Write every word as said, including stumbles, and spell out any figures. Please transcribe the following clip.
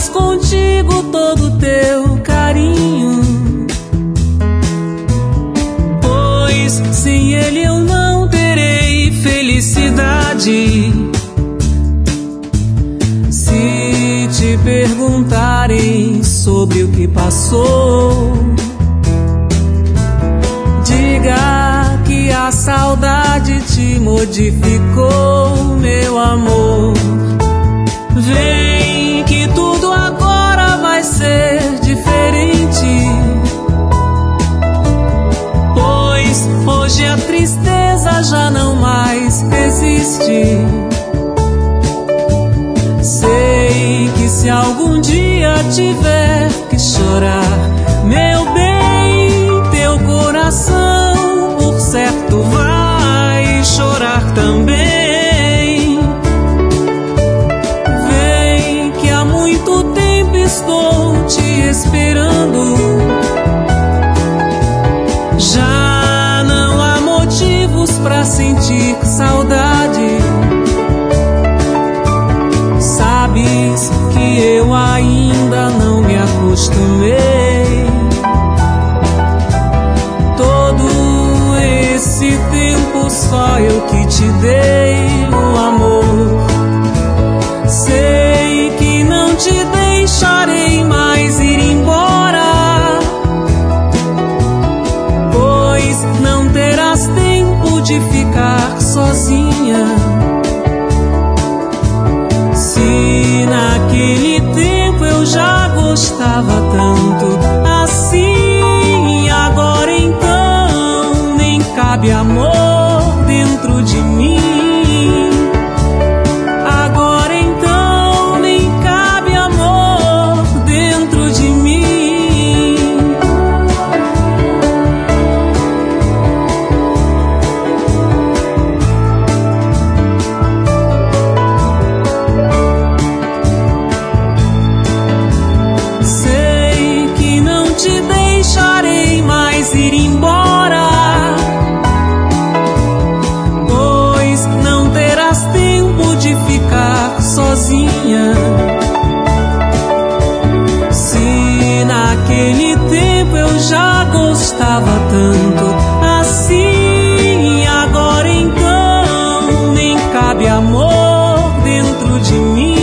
traz contigo todo o teu carinho, pois sem ele eu não terei felicidade. Se te perguntarem sobre o que passou, diga que a saudade te modificou, meu amor. Vem que tudo agora vai ser diferente, pois hoje a tristeza já não mais existe. Sei que se algum dia tiver que chorar, meu bem, teu coração por certo vai chorar também. Vem que há muito tempo estou te esperando, já não há motivos pra sentir saudade. Sabes que eu ainda não me acostumei. Todo esse tempo só eu que te dei o amor. Sei que não te deixarei mais ir embora, pois não terás tempo de ficar sozinha. Se naquele tempo eu já gostava tanto assim, agora então nem cabe amor dentro de mim. Agora então nem cabe amor dentro de mim. Sei que não te deixarei mais ir embora, pois não terás tempo de ficar sozinha. Se naquele tempo eu já gostava tanto assim, agora então nem cabe amor dentro de mim.